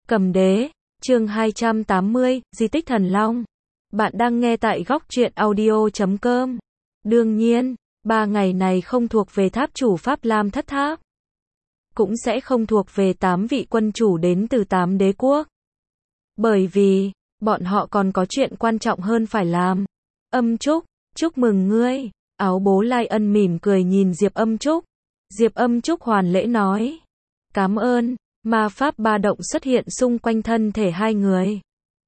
Cầm đế, chương 280, Di tích Thần Long. Bạn đang nghe tại góc truyện audio.com. Đương nhiên, 3 ngày này không thuộc về tháp chủ Pháp Lam Thất Tháp. Cũng sẽ không thuộc về 8 vị quân chủ đến từ 8 đế quốc. Bởi vì, bọn họ còn có chuyện quan trọng hơn phải làm. Âm Trúc, chúc mừng ngươi. Áo bố Lai Ân mỉm cười nhìn Diệp Âm Trúc. Diệp Âm Trúc hoàn lễ nói. Cảm ơn. Ma pháp ba động xuất hiện xung quanh thân thể hai người.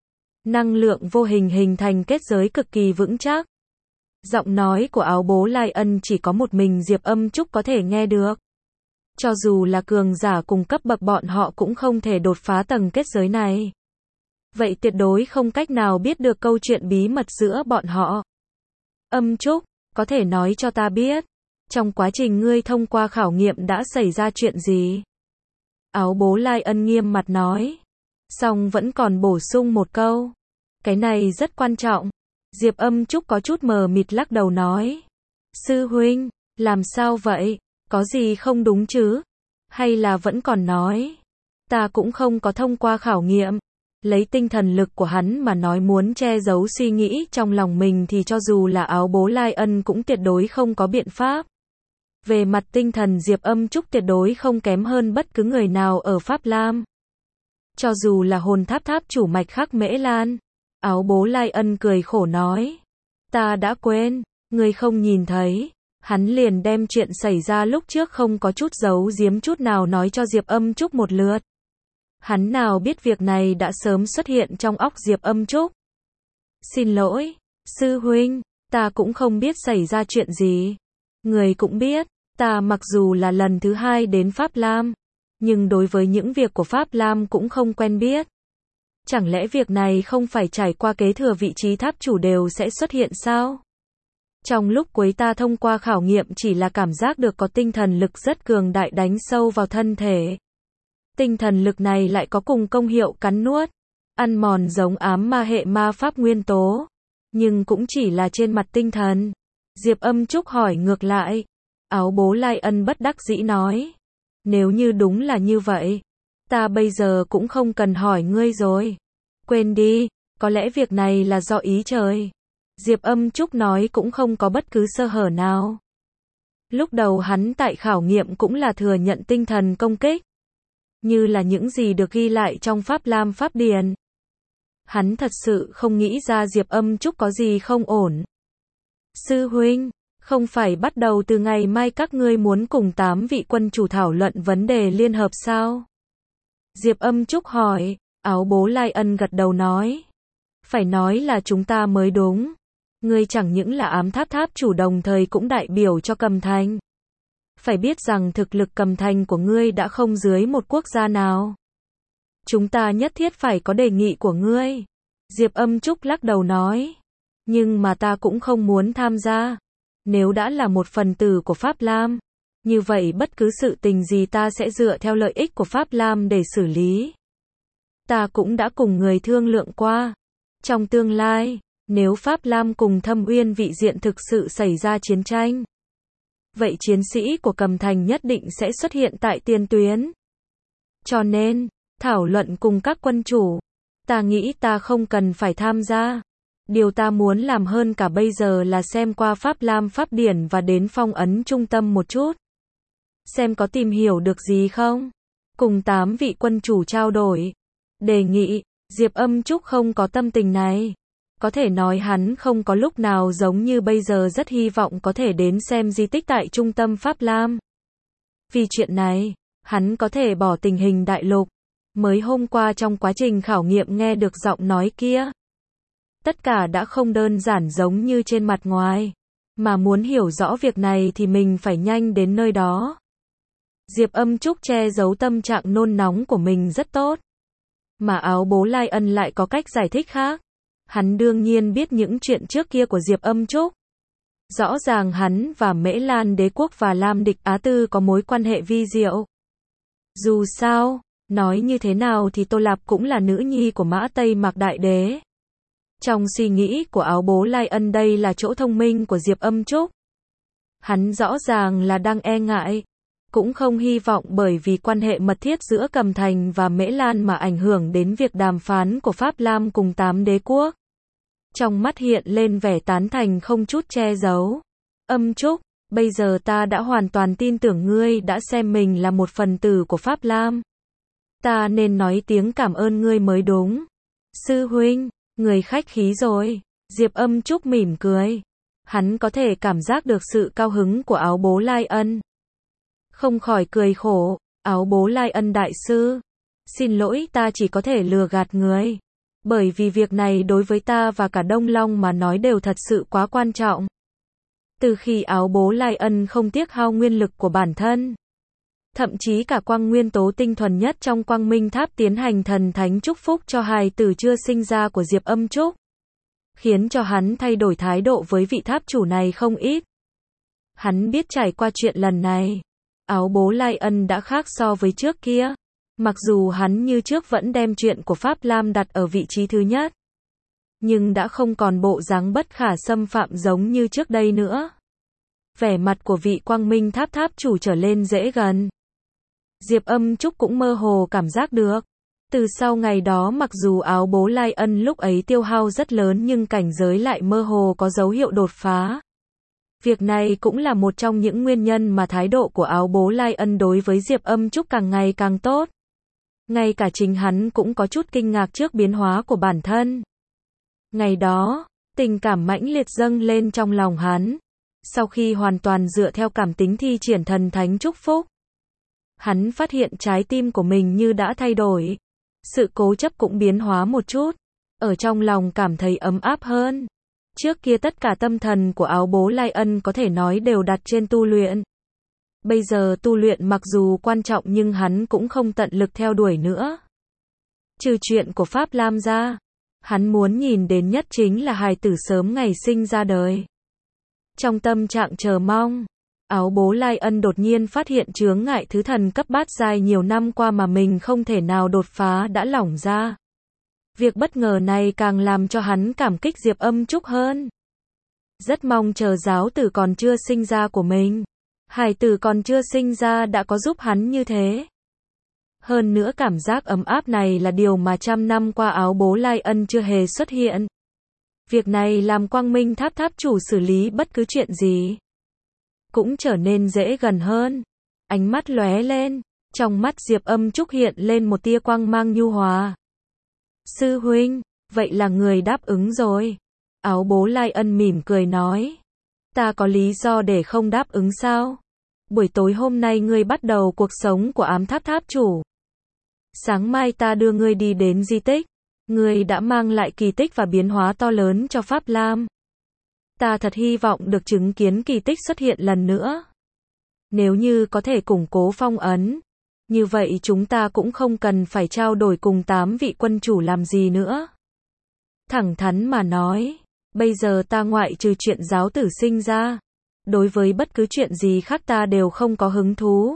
Năng lượng vô hình hình thành kết giới cực kỳ vững chắc. Giọng nói của áo bố Lai Ân chỉ có một mình Diệp Âm Trúc có thể nghe được. Cho dù là cường giả cùng cấp bậc bọn họ cũng không thể đột phá tầng kết giới này. Vậy tuyệt đối không cách nào biết được câu chuyện bí mật giữa bọn họ. Âm Trúc, có thể nói cho ta biết, trong quá trình ngươi thông qua khảo nghiệm đã xảy ra chuyện gì? Áo bố Lai Ân nghiêm mặt nói. Xong vẫn còn bổ sung một câu. Cái này rất quan trọng. Diệp Âm Trúc có chút mờ mịt lắc đầu nói. Sư huynh, làm sao vậy? Có gì không đúng chứ? Hay là vẫn còn nói? Ta cũng không có thông qua khảo nghiệm. Lấy tinh thần lực của hắn mà nói muốn che giấu suy nghĩ trong lòng mình thì cho dù là áo bố Lai Ân cũng tuyệt đối không có biện pháp. Về mặt tinh thần Diệp Âm Trúc tuyệt đối không kém hơn bất cứ người nào ở Pháp Lam. Cho dù là hồn tháp tháp chủ mạch Khắc Mễ Lan. Áo bố Lai Ân cười khổ nói. Ta đã quên, ngươi không nhìn thấy. Hắn liền đem chuyện xảy ra lúc trước không có chút giấu giếm chút nào nói cho Diệp Âm Trúc một lượt. Hắn nào biết việc này đã sớm xuất hiện trong óc Diệp Âm Trúc. Xin lỗi, sư huynh, ta cũng không biết xảy ra chuyện gì. Người cũng biết, ta mặc dù là lần thứ 2 đến Pháp Lam, nhưng đối với những việc của Pháp Lam cũng không quen biết. Chẳng lẽ việc này không phải trải qua kế thừa vị trí tháp chủ đều sẽ xuất hiện sao? Trong lúc cuối ta thông qua khảo nghiệm chỉ là cảm giác được có tinh thần lực rất cường đại đánh sâu vào thân thể. Tinh thần lực này lại có cùng công hiệu cắn nuốt, ăn mòn giống ám ma hệ ma pháp nguyên tố, nhưng cũng chỉ là trên mặt tinh thần. Diệp Âm Trúc hỏi ngược lại. Áo bố Lai Ân bất đắc dĩ nói. Nếu như đúng là như vậy, ta bây giờ cũng không cần hỏi ngươi rồi. Quên đi, có lẽ việc này là do ý trời. Diệp Âm Trúc nói cũng không có bất cứ sơ hở nào. Lúc đầu hắn tại khảo nghiệm cũng là thừa nhận tinh thần công kích. Như là những gì được ghi lại trong Pháp Lam Pháp Điển. Hắn thật sự không nghĩ ra Diệp Âm Trúc có gì không ổn. Sư huynh, không phải bắt đầu từ ngày mai các ngươi muốn cùng 8 vị quân chủ thảo luận vấn đề liên hợp sao? Diệp Âm Trúc hỏi. Áo bố Lai Ân gật đầu nói. Phải nói là chúng ta mới đúng. Ngươi chẳng những là ám tháp tháp chủ đồng thời cũng đại biểu cho Cầm Thành. Phải biết rằng thực lực Cầm Thành của ngươi đã không dưới một quốc gia nào. Chúng ta nhất thiết phải có đề nghị của ngươi. Diệp Âm Trúc lắc đầu nói. Nhưng mà ta cũng không muốn tham gia. Nếu đã là một phần tử của Pháp Lam, như vậy bất cứ sự tình gì ta sẽ dựa theo lợi ích của Pháp Lam để xử lý. Ta cũng đã cùng người thương lượng qua. Trong tương lai, nếu Pháp Lam cùng Thâm Uyên vị diện thực sự xảy ra chiến tranh, vậy chiến sĩ của Cầm Thành nhất định sẽ xuất hiện tại tiền tuyến. Cho nên, thảo luận cùng các quân chủ, ta nghĩ ta không cần phải tham gia. Điều ta muốn làm hơn cả bây giờ là xem qua Pháp Lam Pháp Điển và đến phong ấn trung tâm một chút. Xem có tìm hiểu được gì không? Cùng 8 vị quân chủ trao đổi. Đề nghị, Diệp Âm Trúc không có tâm tình này. Có thể nói hắn không có lúc nào giống như bây giờ rất hy vọng có thể đến xem di tích tại trung tâm Pháp Lam. Vì chuyện này, hắn có thể bỏ tình hình đại lục. Mới hôm qua trong quá trình khảo nghiệm nghe được giọng nói kia. Tất cả đã không đơn giản giống như trên mặt ngoài. Mà muốn hiểu rõ việc này thì mình phải nhanh đến nơi đó. Diệp Âm Trúc che giấu tâm trạng nôn nóng của mình rất tốt. Mà áo bố Lai Ân lại có cách giải thích khác. Hắn đương nhiên biết những chuyện trước kia của Diệp Âm Trúc. Rõ ràng hắn và Mễ Lan đế quốc và Lam địch Á Tư có mối quan hệ vi diệu. Dù sao, nói như thế nào thì Tô Lạp cũng là nữ nhi của Mã Tây Mạc Đại Đế. Trong suy nghĩ của áo bố Lai Ân đây là chỗ thông minh của Diệp Âm Trúc. Hắn rõ ràng là đang e ngại. cũng không hy vọng bởi vì quan hệ mật thiết giữa Cầm Thành và Mễ Lan mà ảnh hưởng đến việc đàm phán của Pháp Lam cùng 8 đế quốc. Trong mắt hiện lên vẻ tán thành không chút che giấu. Âm Trúc, bây giờ ta đã hoàn toàn tin tưởng ngươi đã xem mình là một phần tử của Pháp Lam. Ta nên nói tiếng cảm ơn ngươi mới đúng. Sư huynh, người khách khí rồi. Diệp Âm Trúc mỉm cười. Hắn có thể cảm giác được sự cao hứng của Áo Bố Lai Ân. Không khỏi cười khổ. Áo Bố Lai Ân đại sư. Xin lỗi, ta chỉ có thể lừa gạt người. Bởi vì việc này đối với ta và cả Đông Long mà nói đều thật sự quá quan trọng. Từ khi Áo Bố Lai Ân không tiếc hao nguyên lực của bản thân, thậm chí cả quang nguyên tố tinh thuần nhất trong Quang Minh Tháp tiến hành thần thánh chúc phúc cho hài tử chưa sinh ra của Diệp Âm Trúc, khiến cho hắn thay đổi thái độ với vị tháp chủ này không ít. Hắn biết trải qua chuyện lần này, Áo Bố Lai Ân đã khác so với trước kia. Mặc dù hắn như trước vẫn đem chuyện của Pháp Lam đặt ở vị trí thứ nhất, nhưng đã không còn bộ dáng bất khả xâm phạm giống như trước đây nữa. Vẻ mặt của vị Quang Minh Tháp tháp chủ trở lên dễ gần. Diệp Âm Trúc cũng mơ hồ cảm giác được. Từ sau ngày đó mặc dù Áo Bố Lai Ân lúc ấy tiêu hao rất lớn nhưng cảnh giới lại mơ hồ có dấu hiệu đột phá. Việc này cũng là một trong những nguyên nhân mà thái độ của Áo Bố Lai Ân đối với Diệp Âm Trúc càng ngày càng tốt. Ngay cả chính hắn cũng có chút kinh ngạc trước biến hóa của bản thân. Ngày đó, tình cảm mãnh liệt dâng lên trong lòng hắn. Sau khi hoàn toàn dựa theo cảm tính thi triển thần thánh chúc phúc, hắn phát hiện trái tim của mình như đã thay đổi. Sự cố chấp cũng biến hóa một chút. Ở trong lòng cảm thấy ấm áp hơn. Trước kia tất cả tâm thần của Áo Bố Lai Ân có thể nói đều đặt trên tu luyện. Bây giờ tu luyện mặc dù quan trọng nhưng hắn cũng không tận lực theo đuổi nữa. Trừ chuyện của Pháp Lam ra, hắn muốn nhìn đến nhất chính là hài tử sớm ngày sinh ra đời. Trong tâm trạng chờ mong, Áo Bố Lai Ân đột nhiên phát hiện chướng ngại thứ thần cấp bát giai nhiều năm qua mà mình không thể nào đột phá đã lỏng ra. Việc bất ngờ này càng làm cho hắn cảm kích Diệp Âm Trúc hơn. Rất mong chờ giáo tử còn chưa sinh ra của mình. Hài tử còn chưa sinh ra đã có giúp hắn như thế. Hơn nữa cảm giác ấm áp này là điều mà trăm năm qua Áo Bố Lai Ân chưa hề xuất hiện. Việc này làm Quang Minh Tháp tháp chủ xử lý bất cứ chuyện gì cũng trở nên dễ gần hơn. Ánh mắt lóe lên, trong mắt Diệp Âm Trúc hiện lên một tia quang mang nhu hòa. Sư huynh, vậy là người đáp ứng rồi. Áo Bố Lai Ân mỉm cười nói. Ta có lý do để không đáp ứng sao? Buổi tối hôm nay ngươi bắt đầu cuộc sống của ám tháp tháp chủ. Sáng mai ta đưa ngươi đi đến di tích. Ngươi đã mang lại kỳ tích và biến hóa to lớn cho Pháp Lam. Ta thật hy vọng được chứng kiến kỳ tích xuất hiện lần nữa. Nếu như có thể củng cố phong ấn, như vậy chúng ta cũng không cần phải trao đổi cùng 8 vị quân chủ làm gì nữa. Thẳng thắn mà nói, bây giờ ta ngoại trừ chuyện giáo tử sinh ra, đối với bất cứ chuyện gì khác ta đều không có hứng thú.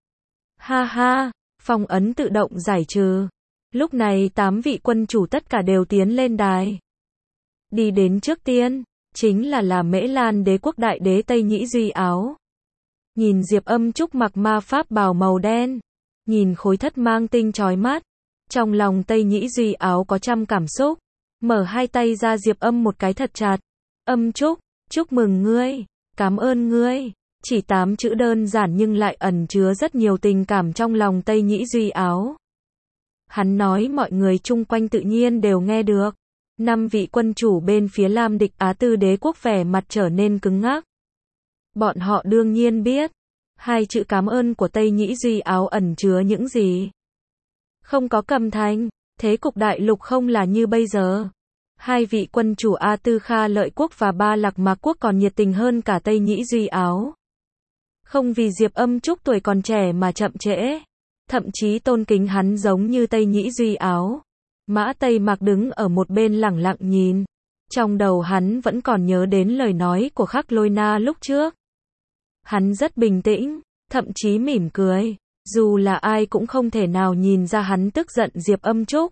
Ha ha, phong ấn tự động giải trừ. Lúc này 8 vị quân chủ tất cả đều tiến lên đài. Đi đến trước tiên, chính là Mễ Lan đế quốc đại đế Tây Nhĩ Duy Áo. Nhìn Diệp Âm Trúc mặc ma pháp bào màu đen, nhìn khối thất mang tinh chói mắt, trong lòng Tây Nhĩ Duy Áo có trăm cảm xúc, mở hai tay ra Diệp Âm một cái thật chặt. Âm Trúc, chúc mừng ngươi, cảm ơn ngươi. Chỉ 8 chữ đơn giản nhưng lại ẩn chứa rất nhiều tình cảm trong lòng Tây Nhĩ Duy Áo. Hắn nói mọi người chung quanh tự nhiên đều nghe được. 5 vị quân chủ bên phía Lam địch Á Tư đế quốc vẻ mặt trở nên cứng ngắc. Bọn họ đương nhiên biết, hai chữ cảm ơn của Tây Nhĩ Duy Áo ẩn chứa những gì. Không có Cầm Thành, thế cục đại lục không là như bây giờ. Hai vị quân chủ A Tư Kha Lợi quốc và Ba Lạc Mạc quốc còn nhiệt tình hơn cả Tây Nhĩ Duy Áo. Không vì Diệp Âm Trúc tuổi còn trẻ mà chậm trễ, thậm chí tôn kính hắn giống như Tây Nhĩ Duy Áo. Mã Tây Mạc đứng ở một bên lẳng lặng nhìn. Trong đầu hắn vẫn còn nhớ đến lời nói của Khắc Lôi Na lúc trước. Hắn rất bình tĩnh, thậm chí mỉm cười. Dù là ai cũng không thể nào nhìn ra hắn tức giận Diệp Âm Trúc.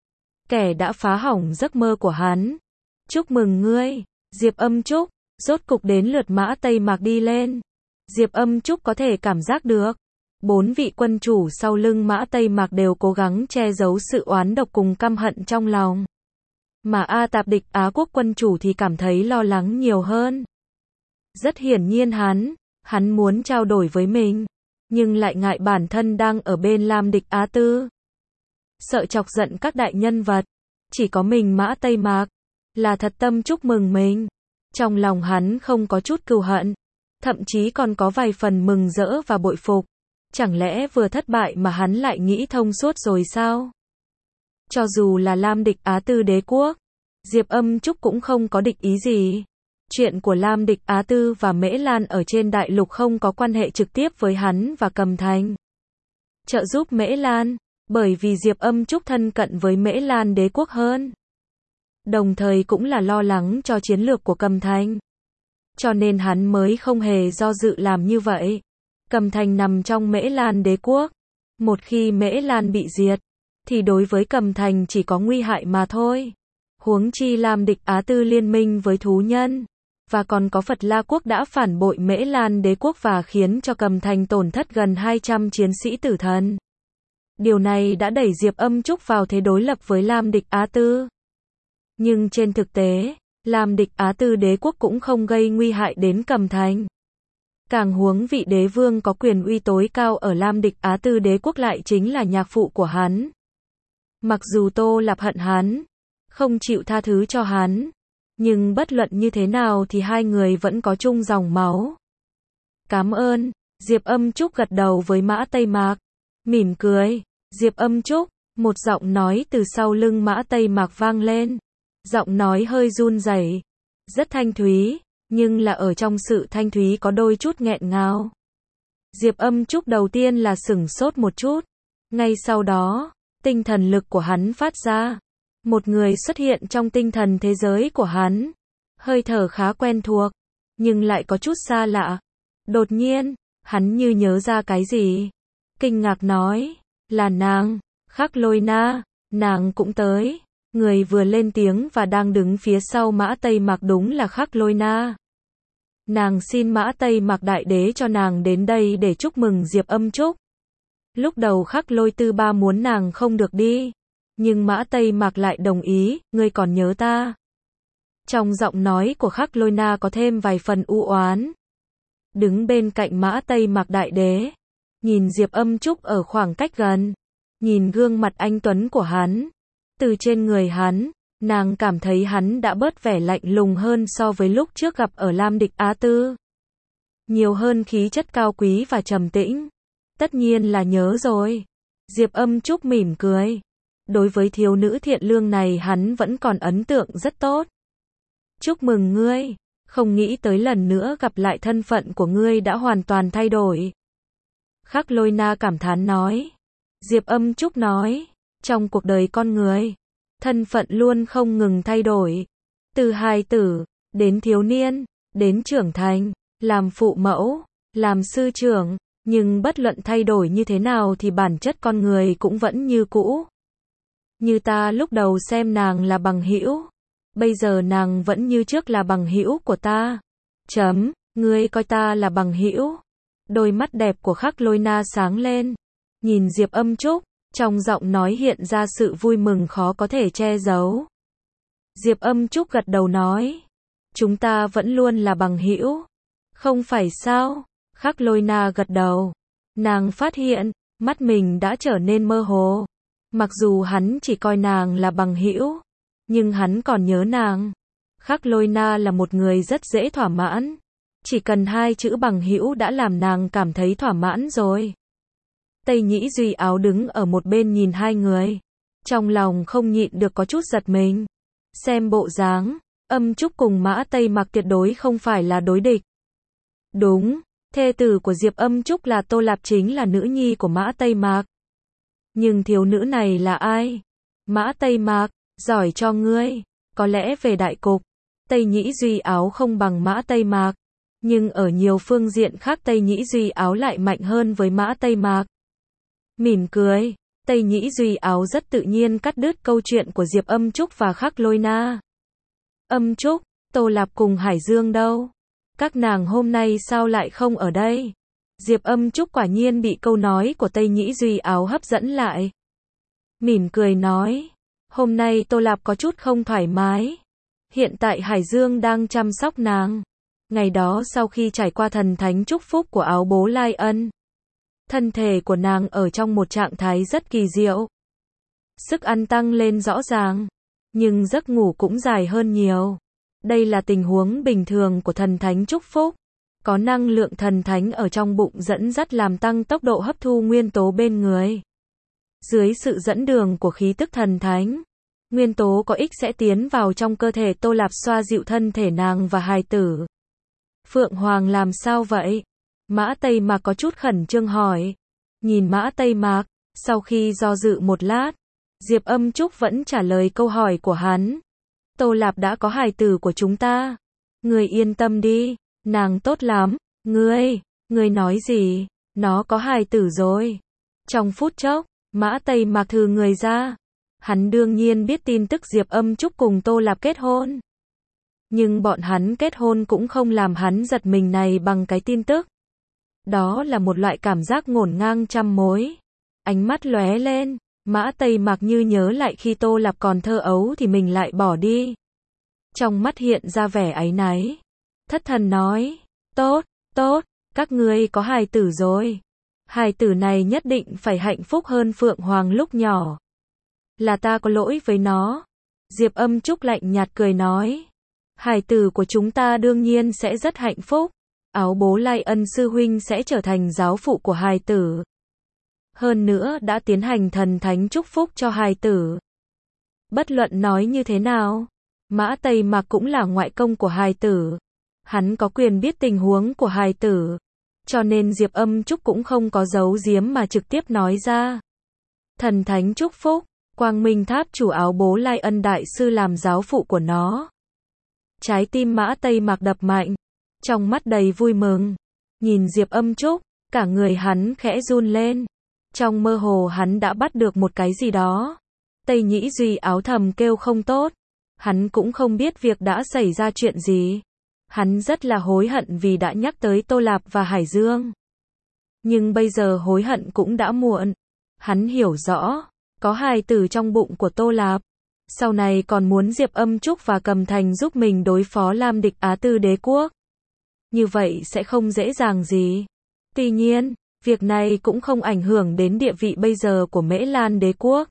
Kẻ đã phá hỏng giấc mơ của hắn. Chúc mừng ngươi, Diệp Âm Trúc. Rốt cục đến lượt Mã Tây Mạc đi lên. Diệp Âm Trúc có thể cảm giác được. 4 vị quân chủ sau lưng Mã Tây Mạc đều cố gắng che giấu sự oán độc cùng căm hận trong lòng. Mà A Tạp địch Á quốc quân chủ thì cảm thấy lo lắng nhiều hơn. Rất hiển nhiên hắn muốn trao đổi với mình, nhưng lại ngại bản thân đang ở bên Lam địch Á Tư. Sợ chọc giận các đại nhân vật, chỉ có mình Mã Tây Mạc là thật tâm chúc mừng mình. Trong lòng hắn không có chút cừu hận, thậm chí còn có vài phần mừng rỡ và bội phục. Chẳng lẽ vừa thất bại mà hắn lại nghĩ thông suốt rồi sao? Cho dù là Lam địch Á Tư đế quốc, Diệp Âm Trúc cũng không có địch ý gì. Chuyện của Lam địch Á Tư và Mễ Lan ở trên đại lục không có quan hệ trực tiếp với hắn và Cầm Thành. Trợ giúp Mễ Lan, bởi vì Diệp Âm Trúc thân cận với Mễ Lan đế quốc hơn. Đồng thời cũng là lo lắng cho chiến lược của Cầm Thành. Cho nên hắn mới không hề do dự làm như vậy. Cầm Thành nằm trong Mễ Lan đế quốc. Một khi Mễ Lan bị diệt, thì đối với Cầm Thành chỉ có nguy hại mà thôi. Huống chi Lam địch Á Tư liên minh với thú nhân, và còn có Phật La quốc đã phản bội Mễ Lan đế quốc và khiến cho Cầm Thành tổn thất gần 200 chiến sĩ tử thần. Điều này đã đẩy Diệp Âm Trúc vào thế đối lập với Lam địch Á Tư. Nhưng trên thực tế, Lam địch Á Tư đế quốc cũng không gây nguy hại đến Cầm Thành. Càng huống vị đế vương có quyền uy tối cao ở Lam địch Á Tư đế quốc lại chính là nhạc phụ của hắn. Mặc dù Tô Lạp hận hắn, không chịu tha thứ cho hắn, nhưng bất luận như thế nào thì hai người vẫn có chung dòng máu. Cảm ơn, Diệp Âm Trúc gật đầu với Mã Tây Mạc, mỉm cười. Diệp Âm Trúc, một giọng nói từ sau lưng Mã Tây Mạc vang lên. Giọng nói hơi run rẩy, rất thanh thúy, nhưng là ở trong sự thanh thúy có đôi chút nghẹn ngào. Diệp Âm Trúc đầu tiên là sửng sốt một chút, ngay sau đó, tinh thần lực của hắn phát ra. Một người xuất hiện trong tinh thần thế giới của hắn. Hơi thở khá quen thuộc, nhưng lại có chút xa lạ. Đột nhiên, hắn như nhớ ra cái gì. Kinh ngạc nói, là nàng, Khắc Lôi Na, nàng cũng tới. Người vừa lên tiếng và đang đứng phía sau Mã Tây Mạc đúng là Khắc Lôi Na. Nàng xin Mã Tây Mạc đại đế cho nàng đến đây để chúc mừng Diệp Âm Trúc. Lúc đầu Khắc Lôi Tư Ba muốn nàng không được đi, nhưng Mã Tây Mạc lại đồng ý, ngươi còn nhớ ta. Trong giọng nói của Khắc Lôi Na có thêm vài phần u oán. Đứng bên cạnh Mã Tây Mạc đại đế, nhìn Diệp Âm Trúc ở khoảng cách gần, nhìn gương mặt anh tuấn của hắn. Từ trên người hắn, nàng cảm thấy hắn đã bớt vẻ lạnh lùng hơn so với lúc trước gặp ở Lam địch Á Tư. Nhiều hơn khí chất cao quý và trầm tĩnh. Tất nhiên là nhớ rồi. Diệp Âm Trúc mỉm cười. Đối với thiếu nữ thiện lương này hắn vẫn còn ấn tượng rất tốt. Chúc mừng ngươi, không nghĩ tới lần nữa gặp lại thân phận của ngươi đã hoàn toàn thay đổi. Khắc Lôi Na cảm thán nói. Diệp Âm Trúc nói, trong cuộc đời con người, thân phận luôn không ngừng thay đổi. Từ hài tử, đến thiếu niên, đến trưởng thành, làm phụ mẫu, làm sư trưởng, nhưng bất luận thay đổi như thế nào thì bản chất con người cũng vẫn như cũ. Như ta lúc đầu xem nàng là bằng hữu, bây giờ nàng vẫn như trước là bằng hữu của ta. Ngươi coi ta là bằng hữu. Đôi mắt đẹp của Khắc Lôi Na sáng lên, nhìn Diệp Âm Trúc, trong giọng nói hiện ra sự vui mừng khó có thể che giấu. Diệp Âm Trúc gật đầu nói, chúng ta vẫn luôn là bằng hữu, không phải sao? Khắc Lôi Na gật đầu, nàng phát hiện, mắt mình đã trở nên mơ hồ. Mặc dù hắn chỉ coi nàng là bằng hữu, nhưng hắn còn nhớ nàng. Khắc Lôi Na là một người rất dễ thỏa mãn. Chỉ cần 2 chữ bằng hữu đã làm nàng cảm thấy thỏa mãn rồi. Tây Nhĩ Duy Áo đứng ở một bên nhìn hai người. Trong lòng không nhịn được có chút giật mình. Xem bộ dáng, Âm Trúc cùng Mã Tây Mạc tuyệt đối không phải là đối địch. Đúng, thê tử của Diệp Âm Trúc là Tô Lạp chính là nữ nhi của Mã Tây Mạc. Nhưng thiếu nữ này là ai? Mã Tây Mạc, giỏi cho ngươi. Có lẽ về đại cục, Tây Nhĩ Duy Áo không bằng Mã Tây Mạc. Nhưng ở nhiều phương diện khác Tây Nhĩ Duy Áo lại mạnh hơn với Mã Tây Mạc. Mỉm cười, Tây Nhĩ Duy Áo rất tự nhiên cắt đứt câu chuyện của Diệp Âm Trúc và Khắc Lôi Na. Âm Trúc, Tô Lạp cùng Hải Dương đâu? Các nàng hôm nay sao lại không ở đây? Diệp Âm Trúc quả nhiên bị câu nói của Tây Nhĩ Duy Áo hấp dẫn lại. Mỉm cười nói, hôm nay Tô Lạp có chút không thoải mái. Hiện tại Hải Dương đang chăm sóc nàng. Ngày đó sau khi trải qua thần thánh chúc phúc của áo bố Lai Ân, thân thể của nàng ở trong một trạng thái rất kỳ diệu. Sức ăn tăng lên rõ ràng, nhưng giấc ngủ cũng dài hơn nhiều. Đây là tình huống bình thường của thần thánh chúc phúc. Có năng lượng thần thánh ở trong bụng dẫn dắt làm tăng tốc độ hấp thu nguyên tố bên người. Dưới sự dẫn đường của khí tức thần thánh, nguyên tố có ích sẽ tiến vào trong cơ thể Tô Lạp xoa dịu thân thể nàng và hài tử. Phượng Hoàng làm sao vậy? Mã Tây Mạc có chút khẩn trương hỏi. Nhìn Mã Tây Mạc, sau khi do dự một lát, Diệp Âm Trúc vẫn trả lời câu hỏi của hắn. Tô Lạp đã có hài tử của chúng ta. Ngươi yên tâm đi, nàng tốt lắm. Ngươi nói gì? Nó có hài tử rồi. Trong phút chốc, Mã Tây Mạc thừ người ra. Hắn đương nhiên biết tin tức Diệp Âm Trúc cùng Tô Lạp kết hôn. Nhưng bọn hắn kết hôn cũng không làm hắn giật mình này bằng cái tin tức. Đó là một loại cảm giác ngổn ngang trăm mối. Ánh mắt lóe lên, Mã Tây Mạc như nhớ lại khi Tô Lạp còn thơ ấu thì mình lại bỏ đi. Trong mắt hiện ra vẻ áy náy. Thất thần nói, tốt, các ngươi có hài tử rồi. Hài tử này nhất định phải hạnh phúc hơn Phượng Hoàng lúc nhỏ. Là ta có lỗi với nó. Diệp Âm Trúc lạnh nhạt cười nói. Hài tử của chúng ta đương nhiên sẽ rất hạnh phúc. Áo bố Lai Ân sư huynh sẽ trở thành giáo phụ của hài tử. Hơn nữa đã tiến hành thần thánh chúc phúc cho hài tử. Bất luận nói như thế nào, Mã Tây Mạc cũng là ngoại công của hài tử. Hắn có quyền biết tình huống của hài tử. Cho nên Diệp Âm Trúc cũng không có giấu giếm mà trực tiếp nói ra. Thần thánh chúc phúc, Quang Minh Tháp chủ áo bố Lai Ân đại sư làm giáo phụ của nó. Trái tim Mã Tây Mạc đập mạnh, trong mắt đầy vui mừng. Nhìn Diệp Âm Trúc, cả người hắn khẽ run lên. Trong mơ hồ hắn đã bắt được một cái gì đó. Tây Nhĩ Duy Áo thầm kêu không tốt. Hắn cũng không biết việc đã xảy ra chuyện gì. Hắn rất là hối hận vì đã nhắc tới Tô Lạp và Hải Dương. Nhưng bây giờ hối hận cũng đã muộn. Hắn hiểu rõ, có hài tử trong bụng của Tô Lạp. Sau này còn muốn Diệp Âm Trúc và Cầm Thành giúp mình đối phó Lam địch Á Tư đế quốc. Như vậy sẽ không dễ dàng gì. Tuy nhiên, việc này cũng không ảnh hưởng đến địa vị bây giờ của Mễ Lan đế quốc.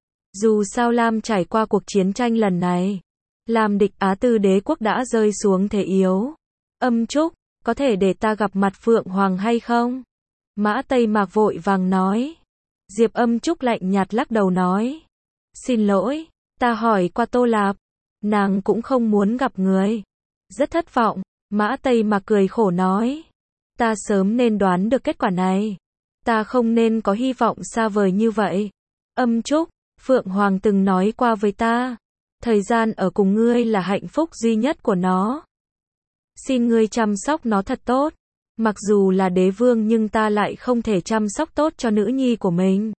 Dù sao Lam trải qua cuộc chiến tranh lần này, Lam địch Á Tư đế quốc đã rơi xuống thế yếu. Âm Trúc, có thể để ta gặp mặt Phượng Hoàng hay không? Mã Tây Mạc vội vàng nói. Diệp Âm Trúc lạnh nhạt lắc đầu nói. Xin lỗi, ta hỏi qua Tô Lạp. Nàng cũng không muốn gặp người. Rất thất vọng, Mã Tây Mạc cười khổ nói. Ta sớm nên đoán được kết quả này. Ta không nên có hy vọng xa vời như vậy. Âm Trúc, Phượng Hoàng từng nói qua với ta. Thời gian ở cùng ngươi là hạnh phúc duy nhất của nó. Xin ngươi chăm sóc nó thật tốt. Mặc dù là đế vương nhưng ta lại không thể chăm sóc tốt cho nữ nhi của mình.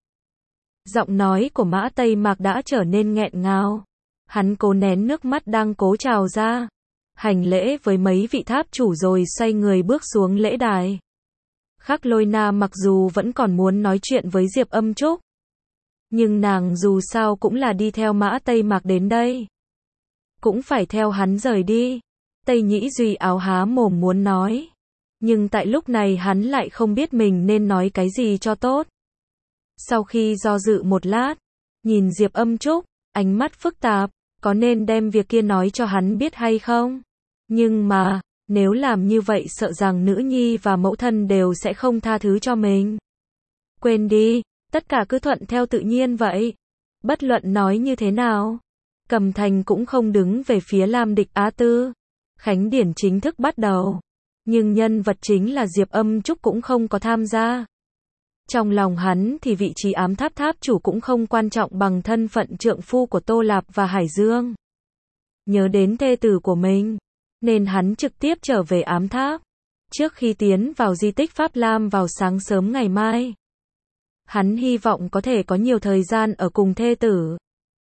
Giọng nói của Mã Tây Mạc đã trở nên nghẹn ngào. Hắn cố nén nước mắt đang cố trào ra. Hành lễ với mấy vị tháp chủ rồi xoay người bước xuống lễ đài. Khắc Lôi Na mặc dù vẫn còn muốn nói chuyện với Diệp Âm Trúc. Nhưng nàng dù sao cũng là đi theo Mã Tây Mạc đến đây. Cũng phải theo hắn rời đi. Tây Nhĩ Duy Áo há mồm muốn nói. Nhưng tại lúc này hắn lại không biết mình nên nói cái gì cho tốt. Sau khi do dự một lát, nhìn Diệp Âm Trúc, ánh mắt phức tạp, có nên đem việc kia nói cho hắn biết hay không? Nhưng mà, nếu làm như vậy sợ rằng nữ nhi và mẫu thân đều sẽ không tha thứ cho mình. Quên đi, tất cả cứ thuận theo tự nhiên vậy. Bất luận nói như thế nào, Cầm Thành cũng không đứng về phía Lam địch Á Tư. Khánh điển chính thức bắt đầu. Nhưng nhân vật chính là Diệp Âm Trúc cũng không có tham gia. Trong lòng hắn thì vị trí ám tháp tháp chủ cũng không quan trọng bằng thân phận trượng phu của Tô Lạp và Hải Dương. Nhớ đến thê tử của mình, nên hắn trực tiếp trở về ám tháp. Trước khi tiến vào di tích Pháp Lam vào sáng sớm ngày mai, hắn hy vọng có thể có nhiều thời gian ở cùng thê tử.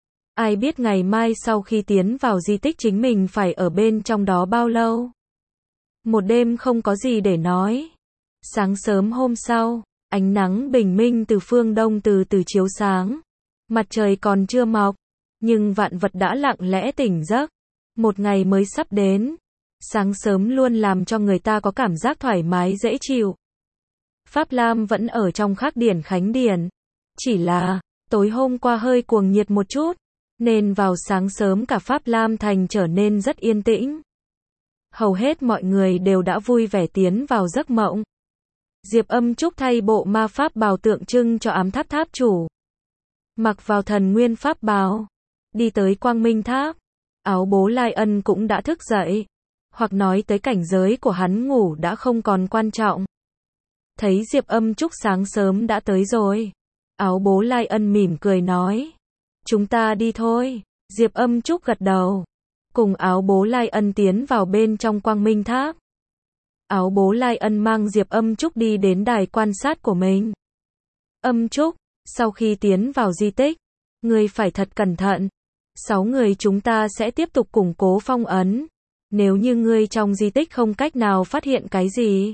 Ai biết ngày mai sau khi tiến vào di tích chính mình phải ở bên trong đó bao lâu. Một đêm không có gì để nói. Sáng sớm hôm sau, ánh nắng bình minh từ phương đông từ từ chiếu sáng. Mặt trời còn chưa mọc, nhưng vạn vật đã lặng lẽ tỉnh giấc. Một ngày mới sắp đến. Sáng sớm luôn làm cho người ta có cảm giác thoải mái dễ chịu. Pháp Lam vẫn ở trong Khắc Điển Khánh Điển. Chỉ là, tối hôm qua hơi cuồng nhiệt một chút, nên vào sáng sớm cả Pháp Lam Thành trở nên rất yên tĩnh. Hầu hết mọi người đều đã vui vẻ tiến vào giấc mộng. Diệp Âm Trúc thay bộ ma pháp bào tượng trưng cho ám tháp tháp chủ. Mặc vào thần nguyên pháp bào, đi tới Quang Minh Tháp. Áo bố Lai Ân cũng đã thức dậy. Hoặc nói tới cảnh giới của hắn ngủ đã không còn quan trọng. Thấy Diệp Âm Trúc sáng sớm đã tới rồi. Áo bố Lai Ân mỉm cười nói. Chúng ta đi thôi. Diệp Âm Trúc gật đầu. Cùng áo bố Lai Ân tiến vào bên trong Quang Minh Tháp. Áo bố Lai Ân mang Diệp Âm Trúc đi đến đài quan sát của mình. Âm Trúc, sau khi tiến vào di tích, ngươi phải thật cẩn thận. 6 người chúng ta sẽ tiếp tục củng cố phong ấn. Nếu như ngươi trong di tích không cách nào phát hiện cái gì,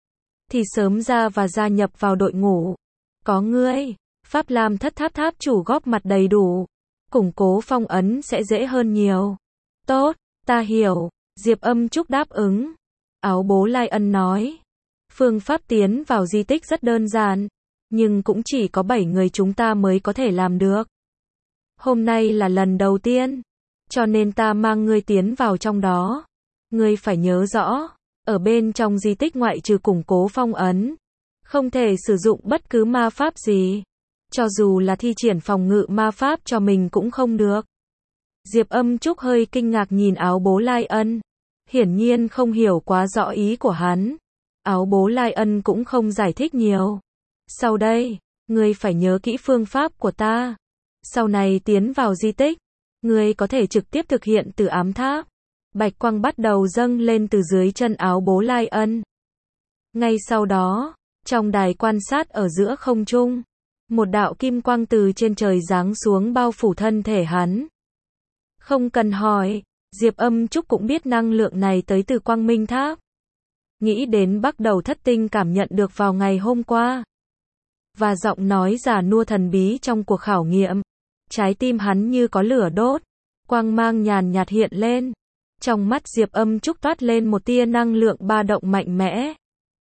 thì sớm ra và gia nhập vào đội ngũ. Có ngươi, Pháp Lam Thất Tháp tháp chủ góp mặt đầy đủ. Củng cố phong ấn sẽ dễ hơn nhiều. Tốt, ta hiểu. Diệp Âm Trúc đáp ứng. Áo bố Lai Ân nói. Phương pháp tiến vào di tích rất đơn giản, nhưng cũng chỉ có 7 người chúng ta mới có thể làm được. Hôm nay là lần đầu tiên, cho nên ta mang ngươi tiến vào trong đó. Ngươi phải nhớ rõ, ở bên trong di tích ngoại trừ củng cố phong ấn, không thể sử dụng bất cứ ma pháp gì. Cho dù là thi triển phòng ngự ma pháp cho mình cũng không được. Diệp Âm Trúc hơi kinh ngạc nhìn áo bố Lai Ân. Hiển nhiên không hiểu quá rõ ý của hắn. Áo bố Lai Ân cũng không giải thích nhiều. Sau đây, ngươi phải nhớ kỹ phương pháp của ta. Sau này tiến vào di tích, ngươi có thể trực tiếp thực hiện từ ám tháp. Bạch quang bắt đầu dâng lên từ dưới chân áo bố Lai Ân. Ngay sau đó, trong đài quan sát ở giữa không trung, một đạo kim quang từ trên trời giáng xuống bao phủ thân thể hắn. Không cần hỏi, Diệp Âm Trúc cũng biết năng lượng này tới từ Quang Minh Tháp. Nghĩ đến Bắc Đầu Thất Tinh cảm nhận được vào ngày hôm qua. Và giọng nói già nua thần bí trong cuộc khảo nghiệm. Trái tim hắn như có lửa đốt. Quang mang nhàn nhạt hiện lên. Trong mắt Diệp Âm Trúc toát lên một tia năng lượng ba động mạnh mẽ.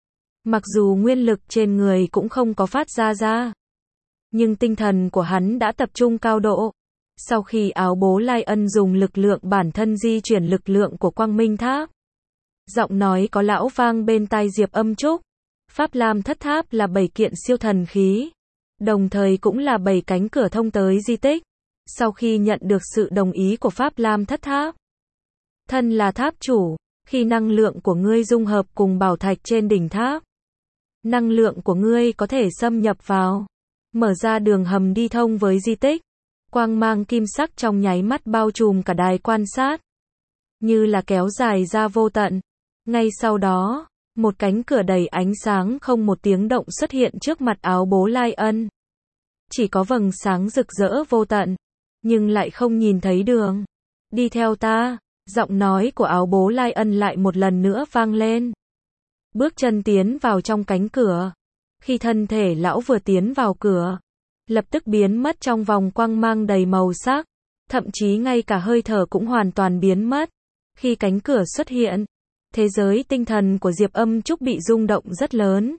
Mặc dù nguyên lực trên người cũng không có phát ra, nhưng tinh thần của hắn đã tập trung cao độ. Sau khi áo bố Lai Ân dùng lực lượng bản thân di chuyển lực lượng của Quang Minh Tháp. Giọng nói có lão vang bên tai Diệp Âm Trúc. Pháp Lam Thất Tháp là 7 kiện siêu thần khí. Đồng thời cũng là 7 cánh cửa thông tới di tích. Sau khi nhận được sự đồng ý của Pháp Lam Thất Tháp. Thân là tháp chủ, khi năng lượng của ngươi dung hợp cùng bảo thạch trên đỉnh tháp. Năng lượng của ngươi có thể xâm nhập vào. Mở ra đường hầm đi thông với di tích. Quang mang kim sắc trong nháy mắt bao trùm cả đài quan sát. Như là kéo dài ra vô tận. Ngay sau đó, một cánh cửa đầy ánh sáng không một tiếng động xuất hiện trước mặt áo bố Lai Ân. Chỉ có vầng sáng rực rỡ vô tận, nhưng lại không nhìn thấy đường. Đi theo ta, giọng nói của áo bố Lai Ân lại một lần nữa vang lên. Bước chân tiến vào trong cánh cửa. Khi thân thể lão vừa tiến vào cửa, lập tức biến mất trong vòng quang mang đầy màu sắc, thậm chí ngay cả hơi thở cũng hoàn toàn biến mất. Khi cánh cửa xuất hiện, thế giới tinh thần của Diệp Âm Trúc bị rung động rất lớn.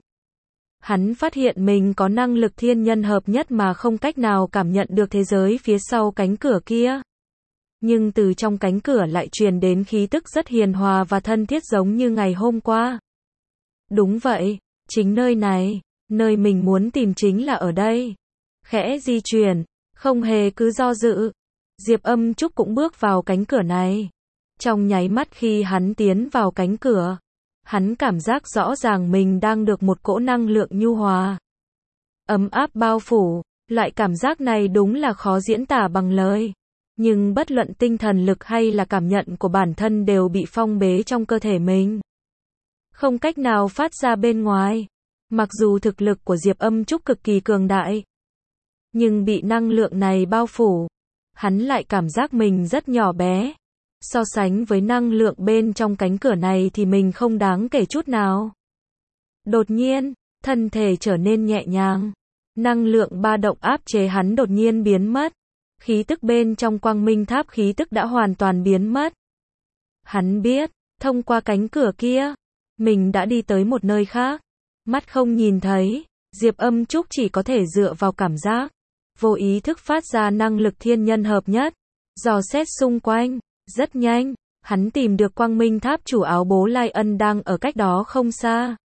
Hắn phát hiện mình có năng lực thiên nhân hợp nhất mà không cách nào cảm nhận được thế giới phía sau cánh cửa kia. Nhưng từ trong cánh cửa lại truyền đến khí tức rất hiền hòa và thân thiết giống như ngày hôm qua. Đúng vậy, chính nơi này, nơi mình muốn tìm chính là ở đây. Khẽ di chuyển, không hề cứ do dự. Diệp Âm Trúc cũng bước vào cánh cửa này. Trong nháy mắt khi hắn tiến vào cánh cửa, hắn cảm giác rõ ràng mình đang được một cỗ năng lượng nhu hòa, ấm áp bao phủ. Loại cảm giác này đúng là khó diễn tả bằng lời. Nhưng bất luận tinh thần lực hay là cảm nhận của bản thân đều bị phong bế trong cơ thể mình. Không cách nào phát ra bên ngoài. Mặc dù thực lực của Diệp Âm Trúc cực kỳ cường đại, nhưng bị năng lượng này bao phủ, hắn lại cảm giác mình rất nhỏ bé. So sánh với năng lượng bên trong cánh cửa này thì mình không đáng kể chút nào. Đột nhiên, thân thể trở nên nhẹ nhàng. Năng lượng ba động áp chế hắn đột nhiên biến mất. Khí tức bên trong quang minh tháp khí tức đã hoàn toàn biến mất. Hắn biết, thông qua cánh cửa kia, mình đã đi tới một nơi khác. Mắt không nhìn thấy, Diệp Âm Trúc chỉ có thể dựa vào cảm giác. Vô ý thức phát ra năng lực thiên nhân hợp nhất. Dò xét xung quanh, rất nhanh, hắn tìm được quang minh tháp chủ áo bố Lai Ân đang ở cách đó không xa.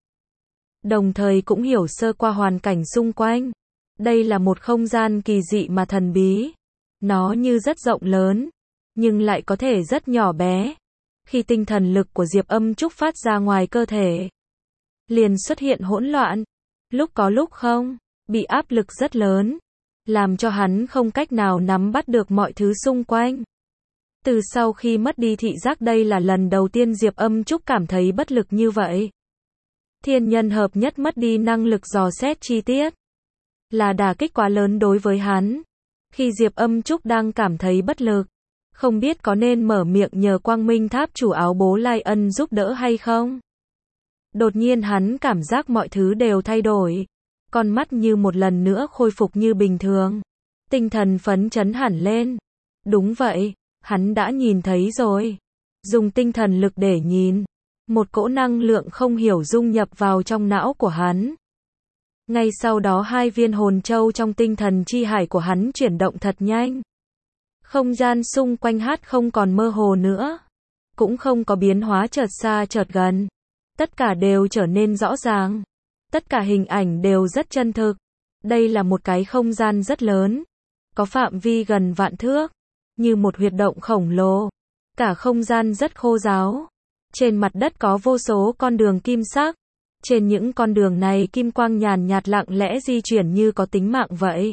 Đồng thời cũng hiểu sơ qua hoàn cảnh xung quanh. Đây là một không gian kỳ dị mà thần bí. Nó như rất rộng lớn, nhưng lại có thể rất nhỏ bé. Khi tinh thần lực của Diệp Âm Trúc phát ra ngoài cơ thể, liền xuất hiện hỗn loạn. Lúc có lúc không, bị áp lực rất lớn, làm cho hắn không cách nào nắm bắt được mọi thứ xung quanh. Từ sau khi mất đi thị giác đây là lần đầu tiên Diệp Âm Trúc cảm thấy bất lực như vậy. Thiên nhân hợp nhất mất đi năng lực dò xét chi tiết, là đả kích quá lớn đối với hắn. Khi Diệp Âm Trúc đang cảm thấy bất lực, không biết có nên mở miệng nhờ quang minh tháp chủ áo bố Lai Ân giúp đỡ hay không. Đột nhiên hắn cảm giác mọi thứ đều thay đổi. Con mắt như một lần nữa khôi phục như bình thường. Tinh thần phấn chấn hẳn lên. Đúng vậy, hắn đã nhìn thấy rồi. Dùng tinh thần lực để nhìn. Một cỗ năng lượng không hiểu dung nhập vào trong não của hắn. Ngay sau đó hai viên hồn châu trong tinh thần chi hải của hắn chuyển động thật nhanh. Không gian xung quanh hát không còn mơ hồ nữa. Cũng không có biến hóa chợt xa chợt gần. Tất cả đều trở nên rõ ràng. Tất cả hình ảnh đều rất chân thực. Đây là một cái không gian rất lớn. Có phạm vi gần vạn thước. Như một huyệt động khổng lồ. Cả không gian rất khô ráo. Trên mặt đất có vô số con đường kim sắc. Trên những con đường này kim quang nhàn nhạt lặng lẽ di chuyển như có tính mạng vậy.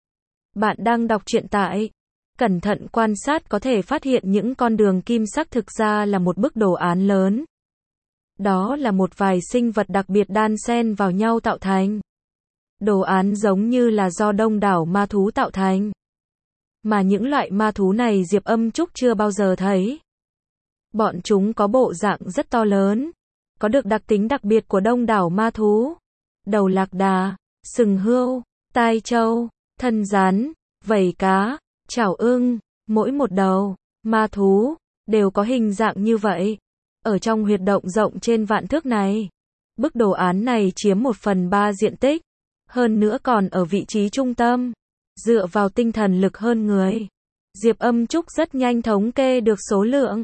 Bạn đang đọc truyện tại. Cẩn thận quan sát có thể phát hiện những con đường kim sắc thực ra là một bức đồ án lớn. Đó là một vài sinh vật đặc biệt đan xen vào nhau tạo thành. Đồ án giống như là do đông đảo ma thú tạo thành. Mà những loại ma thú này Diệp Âm Trúc chưa bao giờ thấy. Bọn chúng có bộ dạng rất to lớn. Có được đặc tính đặc biệt của đông đảo ma thú. Đầu lạc đà, sừng hươu, tai trâu, thân rắn, vảy cá, chảo ưng. Mỗi một đầu, ma thú, đều có hình dạng như vậy. Ở trong huyệt động rộng trên vạn thước này, bức đồ án này chiếm 1/3 diện tích. Hơn nữa còn ở vị trí trung tâm. Dựa vào tinh thần lực hơn người, Diệp Âm Trúc rất nhanh thống kê được số lượng.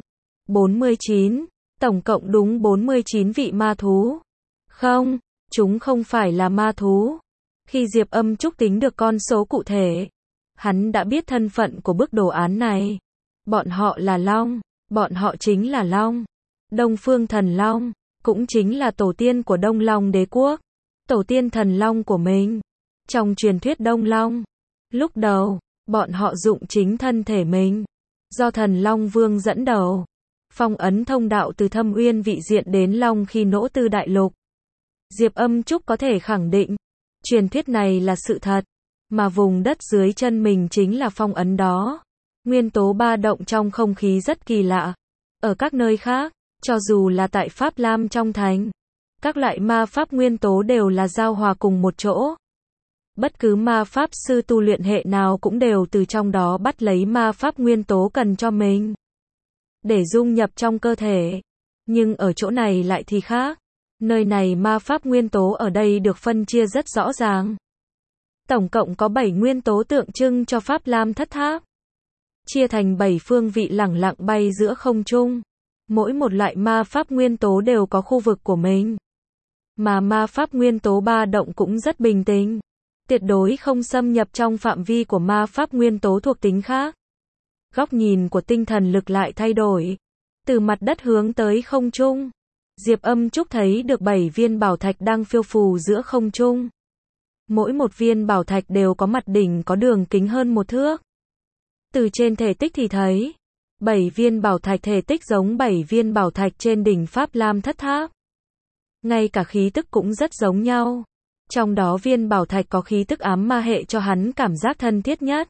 49. Tổng cộng đúng 49 vị ma thú. Không, chúng không phải là ma thú. Khi Diệp Âm Trúc tính được con số cụ thể, hắn đã biết thân phận của bức đồ án này. Bọn họ là Long. Bọn họ chính là Long. Đông Phương Thần Long, cũng chính là tổ tiên của Đông Long đế quốc. Tổ tiên thần Long của mình. Trong truyền thuyết Đông Long, lúc đầu, bọn họ dụng chính thân thể mình. Do thần Long Vương dẫn đầu. Phong ấn thông đạo từ Thâm Uyên vị diện đến Long khi nỗ tư đại lục. Diệp Âm Trúc có thể khẳng định, truyền thuyết này là sự thật. Mà vùng đất dưới chân mình chính là phong ấn đó. Nguyên tố ba động trong không khí rất kỳ lạ. Ở các nơi khác, cho dù là tại Pháp Lam trong thành, các loại ma pháp nguyên tố đều là giao hòa cùng một chỗ. Bất cứ ma pháp sư tu luyện hệ nào cũng đều từ trong đó bắt lấy ma pháp nguyên tố cần cho mình, để dung nhập trong cơ thể. Nhưng ở chỗ này lại thì khác. Nơi này ma pháp nguyên tố ở đây được phân chia rất rõ ràng. Tổng cộng có 7 nguyên tố tượng trưng cho Pháp Lam thất tháp. Chia thành 7 phương vị lẳng lặng bay giữa không trung. Mỗi một loại ma pháp nguyên tố đều có khu vực của mình. Mà ma pháp nguyên tố ba động cũng rất bình tĩnh. Tuyệt đối không xâm nhập trong phạm vi của ma pháp nguyên tố thuộc tính khác. Góc nhìn của tinh thần lực lại thay đổi. Từ mặt đất hướng tới không trung. Diệp Âm Trúc thấy được 7 viên bảo thạch đang phiêu phù giữa không trung. Mỗi một viên bảo thạch đều có mặt đỉnh có đường kính hơn 1 thước. Từ trên thể tích thì thấy 7 viên bảo thạch thể tích giống 7 viên bảo thạch trên đỉnh Pháp Lam thất tháp. Ngay cả khí tức cũng rất giống nhau. Trong đó viên bảo thạch có khí tức ám ma hệ cho hắn cảm giác thân thiết nhất.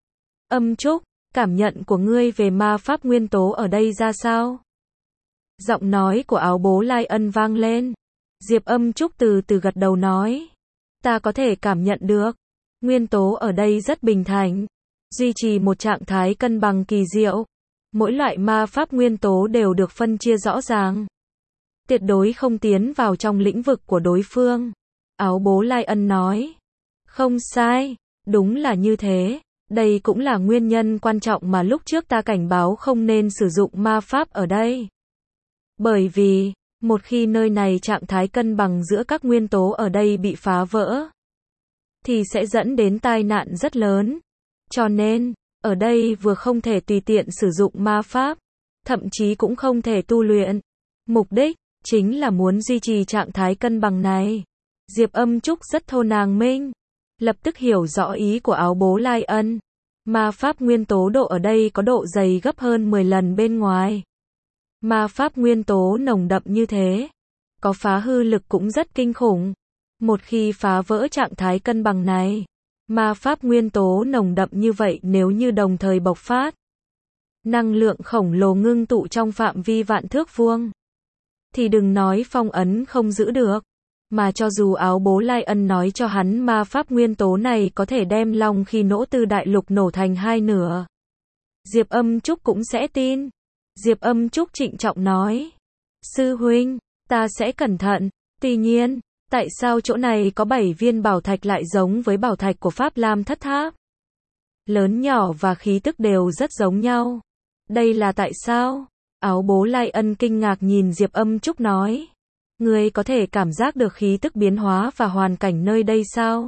Âm Trúc, cảm nhận của ngươi về ma pháp nguyên tố ở đây ra sao? Giọng nói của áo bố Lai Ân vang lên. Diệp Âm Trúc từ từ gật đầu nói. Ta có thể cảm nhận được. Nguyên tố ở đây rất bình thản. Duy trì một trạng thái cân bằng kỳ diệu. Mỗi loại ma pháp nguyên tố đều được phân chia rõ ràng. Tuyệt đối không tiến vào trong lĩnh vực của đối phương. Áo bố Lai Ân nói. Không sai. Đúng là như thế. Đây cũng là nguyên nhân quan trọng mà lúc trước ta cảnh báo không nên sử dụng ma pháp ở đây. Bởi vì, một khi nơi này trạng thái cân bằng giữa các nguyên tố ở đây bị phá vỡ, thì sẽ dẫn đến tai nạn rất lớn. Cho nên, ở đây vừa không thể tùy tiện sử dụng ma pháp, thậm chí cũng không thể tu luyện. Mục đích, chính là muốn duy trì trạng thái cân bằng này. Diệp Âm Trúc rất thô nàng minh. Lập tức hiểu rõ ý của áo bố Lai Ân. Ma pháp nguyên tố độ ở đây có độ dày gấp hơn 10 lần bên ngoài. Ma pháp nguyên tố nồng đậm như thế, có phá hư lực cũng rất kinh khủng. Một khi phá vỡ trạng thái cân bằng này, ma pháp nguyên tố nồng đậm như vậy nếu như đồng thời bộc phát, năng lượng khổng lồ ngưng tụ trong phạm vi vạn thước vuông, thì đừng nói phong ấn không giữ được. Mà cho dù áo bố Lai Ân nói cho hắn ma pháp nguyên tố này có thể đem Long Khi Nỗ Tư đại lục nổ thành hai nửa, Diệp Âm Trúc cũng sẽ tin. Diệp Âm Trúc trịnh trọng nói. Sư huynh, ta sẽ cẩn thận. Tuy nhiên, tại sao chỗ này có 7 viên bảo thạch lại giống với bảo thạch của Pháp Lam Thất Tháp? Lớn nhỏ và khí tức đều rất giống nhau. Đây là tại sao? Áo bố Lai Ân kinh ngạc nhìn Diệp Âm Trúc nói. Ngươi có thể cảm giác được khí tức biến hóa và hoàn cảnh nơi đây sao?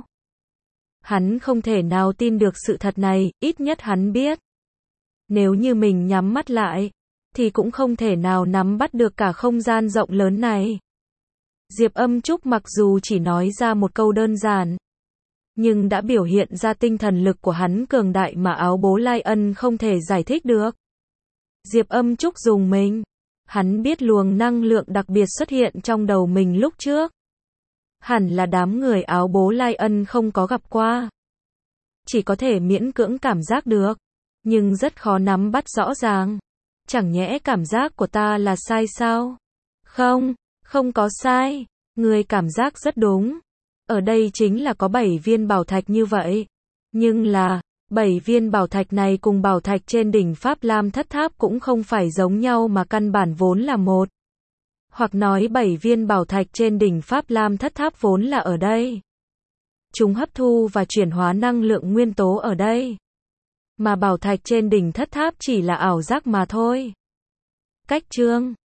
Hắn không thể nào tin được sự thật này, ít nhất hắn biết. Nếu như mình nhắm mắt lại, thì cũng không thể nào nắm bắt được cả không gian rộng lớn này. Diệp Âm Trúc mặc dù chỉ nói ra một câu đơn giản, nhưng đã biểu hiện ra tinh thần lực của hắn cường đại mà áo bố Lai Ân không thể giải thích được. Diệp Âm Trúc dùng mình. Hắn biết luồng năng lượng đặc biệt xuất hiện trong đầu mình lúc trước. Hẳn là đám người áo bố Lai Ân không có gặp qua. Chỉ có thể miễn cưỡng cảm giác được, nhưng rất khó nắm bắt rõ ràng. Chẳng nhẽ cảm giác của ta là sai sao? Không, không có sai. Người cảm giác rất đúng. Ở đây chính là có 7 viên bảo thạch như vậy. Nhưng là, 7 viên bảo thạch này cùng bảo thạch trên đỉnh Pháp Lam Thất Tháp cũng không phải giống nhau mà căn bản vốn là một. Hoặc nói 7 viên bảo thạch trên đỉnh Pháp Lam Thất Tháp vốn là ở đây. Chúng hấp thu và chuyển hóa năng lượng nguyên tố ở đây. Mà bảo thạch trên đỉnh Thất Tháp chỉ là ảo giác mà thôi. Cách chương